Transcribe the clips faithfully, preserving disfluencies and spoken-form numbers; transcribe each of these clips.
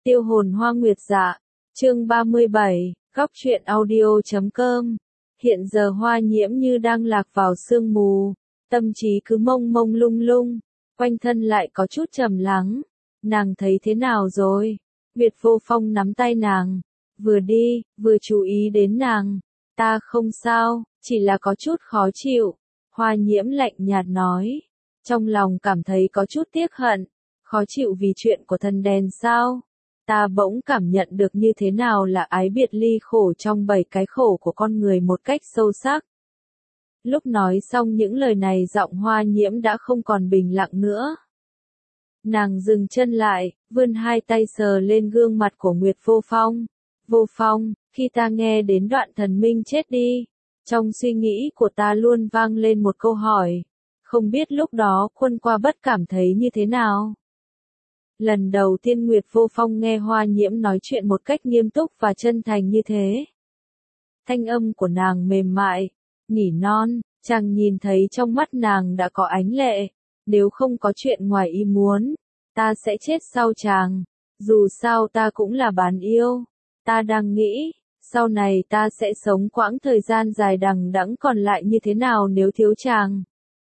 Tiêu hồn hoa nguyệt dạ, chương ba mươi bảy, góc truyện audio chấm com. Hiện giờ Hoa Nhiễm như đang lạc vào sương mù, tâm trí cứ mông mông lung lung, quanh thân lại có chút trầm lắng. Nàng thấy thế nào rồi? Nguyệt Vô Phong nắm tay nàng, vừa đi, vừa chú ý đến nàng. Ta không sao, chỉ là có chút khó chịu. Hoa Nhiễm lạnh nhạt nói, trong lòng cảm thấy có chút tiếc hận, khó chịu vì chuyện của thần đèn sao? Ta bỗng cảm nhận được như thế nào là ái biệt ly khổ trong bảy cái khổ của con người một cách sâu sắc. Lúc nói xong những lời này giọng Hoa Nhiễm đã không còn bình lặng nữa. Nàng dừng chân lại, vươn hai tay sờ lên gương mặt của Nguyệt Vô Phong. Vô Phong, khi ta nghe đến đoạn thần minh chết đi, trong suy nghĩ của ta luôn vang lên một câu hỏi. Không biết lúc đó Quân Qua Bất cảm thấy như thế nào? Lần đầu tiên Nguyệt Vô Phong nghe Hoa Nhiễm nói chuyện một cách nghiêm túc và chân thành như thế. Thanh âm của nàng mềm mại, nỉ non, chàng nhìn thấy trong mắt nàng đã có ánh lệ. Nếu không có chuyện ngoài ý muốn, ta sẽ chết sau chàng. Dù sao ta cũng là bán yêu. Ta đang nghĩ, sau này ta sẽ sống quãng thời gian dài đằng đẵng còn lại như thế nào nếu thiếu chàng.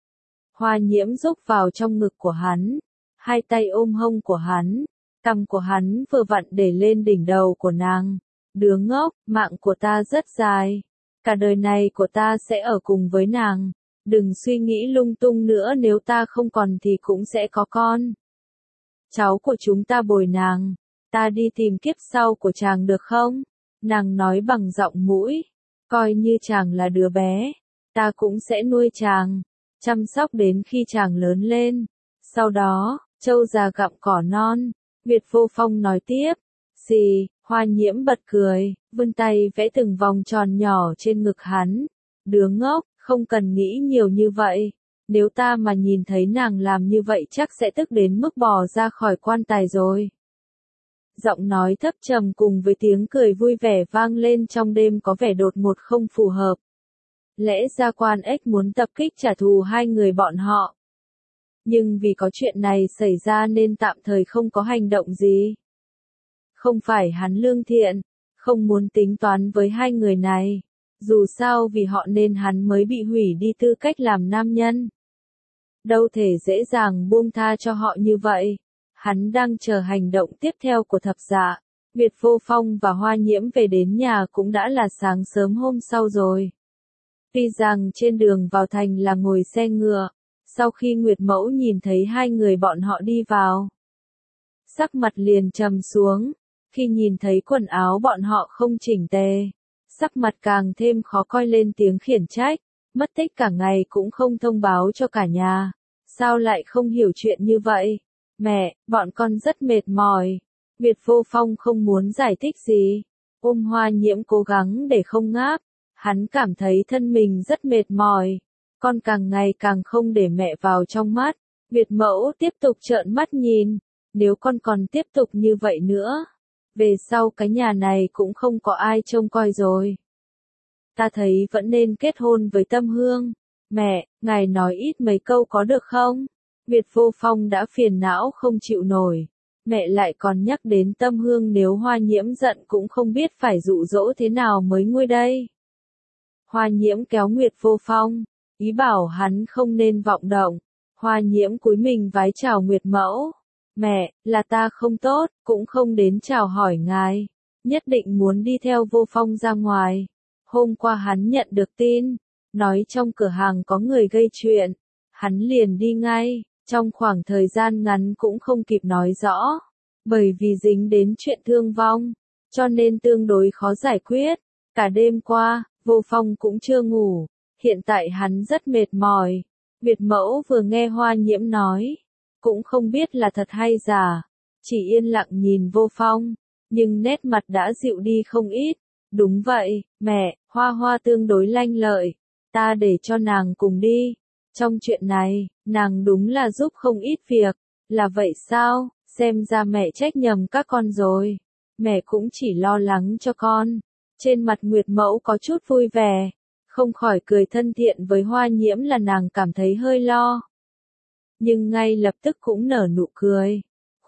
Hoa Nhiễm rúc vào trong ngực của hắn, hai tay ôm hông của hắn, cằm của hắn vừa vặn để lên đỉnh đầu của nàng. Đứa ngốc, mạng của ta rất dài. Cả đời này của ta sẽ ở cùng với nàng. Đừng suy nghĩ lung tung nữa, nếu ta không còn thì cũng sẽ có con. Cháu của chúng ta bồi nàng. Ta đi tìm kiếp sau của chàng được không? Nàng nói bằng giọng mũi. Coi như chàng là đứa bé. Ta cũng sẽ nuôi chàng. Chăm sóc đến khi chàng lớn lên. Sau đó, trâu già gặm cỏ non. Nguyệt Vô Phong nói tiếp. Xì, Hoa Nhiễm bật cười, vươn tay vẽ từng vòng tròn nhỏ trên ngực hắn. Đứa ngốc, không cần nghĩ nhiều như vậy. Nếu ta mà nhìn thấy nàng làm như vậy chắc sẽ tức đến mức bò ra khỏi quan tài rồi. Giọng nói thấp trầm cùng với tiếng cười vui vẻ vang lên trong đêm có vẻ đột ngột không phù hợp. Lẽ ra Quan Ếch muốn tập kích trả thù hai người bọn họ. Nhưng vì có chuyện này xảy ra nên tạm thời không có hành động gì. Không phải hắn lương thiện, không muốn tính toán với hai người này. Dù sao vì họ nên hắn mới bị hủy đi tư cách làm nam nhân. Đâu thể dễ dàng buông tha cho họ như vậy. Hắn đang chờ hành động tiếp theo của thập dạ. Nguyệt Vô Phong và Hoa Nhiễm về đến nhà cũng đã là sáng sớm hôm sau rồi. Tuy rằng trên đường vào thành là ngồi xe ngựa, sau khi Nguyệt Mẫu nhìn thấy hai người bọn họ đi vào, sắc mặt liền trầm xuống. Khi nhìn thấy quần áo bọn họ không chỉnh tề, sắc mặt càng thêm khó coi, lên tiếng khiển trách. Mất tích cả ngày cũng không thông báo cho cả nhà. Sao lại không hiểu chuyện như vậy? Mẹ, bọn con rất mệt mỏi. Nguyệt Vô Phong không muốn giải thích gì. Ôm Hoa Nhiễm cố gắng để không ngáp. Hắn cảm thấy thân mình rất mệt mỏi. Con càng ngày càng không để mẹ vào trong mắt. Nguyệt Mẫu tiếp tục trợn mắt nhìn. Nếu con còn tiếp tục như vậy nữa, về sau cái nhà này cũng không có ai trông coi rồi. Ta thấy vẫn nên kết hôn với Tâm Hương. Mẹ, ngài nói ít mấy câu có được không? Nguyệt Vô Phong đã phiền não không chịu nổi. Mẹ lại còn nhắc đến Tâm Hương, nếu Hoa Nhiễm giận cũng không biết phải dụ dỗ thế nào mới nguôi đây. Hoa Nhiễm kéo Nguyệt Vô Phong, ý bảo hắn không nên vọng động. Hoa Nhiễm cúi mình vái chào Nguyệt Mẫu. Mẹ, là ta không tốt, cũng không đến chào hỏi ngài. Nhất định muốn đi theo Vô Phong ra ngoài. Hôm qua hắn nhận được tin, nói trong cửa hàng có người gây chuyện. Hắn liền đi ngay, trong khoảng thời gian ngắn cũng không kịp nói rõ. Bởi vì dính đến chuyện thương vong, cho nên tương đối khó giải quyết. Cả đêm qua, Vô Phong cũng chưa ngủ. Hiện tại hắn rất mệt mỏi. Nguyệt Mẫu vừa nghe Hoa Nhiễm nói, cũng không biết là thật hay giả, chỉ yên lặng nhìn Vô Phong, nhưng nét mặt đã dịu đi không ít. Đúng vậy, mẹ, Hoa Hoa tương đối lanh lợi, ta để cho nàng cùng đi. Trong chuyện này, nàng đúng là giúp không ít việc. Là vậy sao? Xem ra mẹ trách nhầm các con rồi. Mẹ cũng chỉ lo lắng cho con. Trên mặt Nguyệt Mẫu có chút vui vẻ, không khỏi cười thân thiện với Hoa Nhiễm, là nàng cảm thấy hơi lo. Nhưng ngay lập tức cũng nở nụ cười.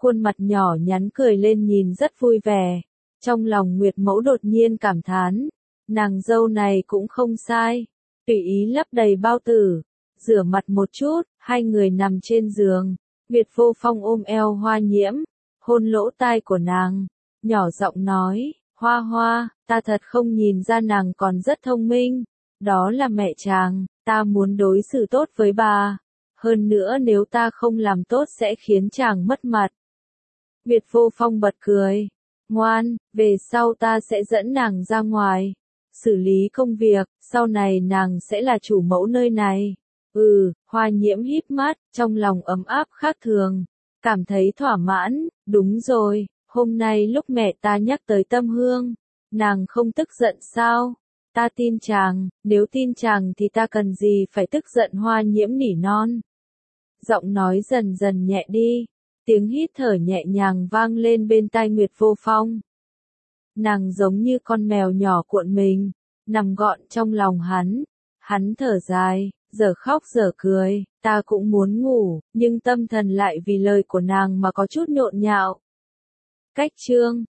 khuôn mặt nhỏ nhắn cười lên nhìn rất vui vẻ. Trong lòng Nguyệt Mẫu đột nhiên cảm thán, nàng dâu này cũng không sai, tùy ý lấp đầy bao tử, rửa mặt một chút, hai người nằm trên giường, Nguyệt Vô Phong ôm eo Hoa Nhiễm, hôn lỗ tai của nàng, nhỏ giọng nói, Hoa Hoa, ta thật không nhìn ra nàng còn rất thông minh, đó là mẹ chàng, ta muốn đối xử tốt với bà, hơn nữa nếu ta không làm tốt sẽ khiến chàng mất mặt. Nguyệt Vô Phong bật cười, ngoan, về sau ta sẽ dẫn nàng ra ngoài, xử lý công việc, sau này nàng sẽ là chủ mẫu nơi này. Ừ, Hoa Nhiễm híp mắt, trong lòng ấm áp khác thường, cảm thấy thỏa mãn, đúng rồi, hôm nay lúc mẹ ta nhắc tới Tâm Hương, nàng không tức giận sao? Ta tin chàng, nếu tin chàng thì ta cần gì phải tức giận. Hoa Nhiễm nỉ non. Giọng nói dần dần nhẹ đi, tiếng hít thở nhẹ nhàng vang lên bên tai Nguyệt Vô Phong. Nàng giống như con mèo nhỏ cuộn mình, nằm gọn trong lòng hắn, hắn thở dài, giờ khóc giờ cười, ta cũng muốn ngủ, nhưng tâm thần lại vì lời của nàng mà có chút nhộn nhạo. Cách chương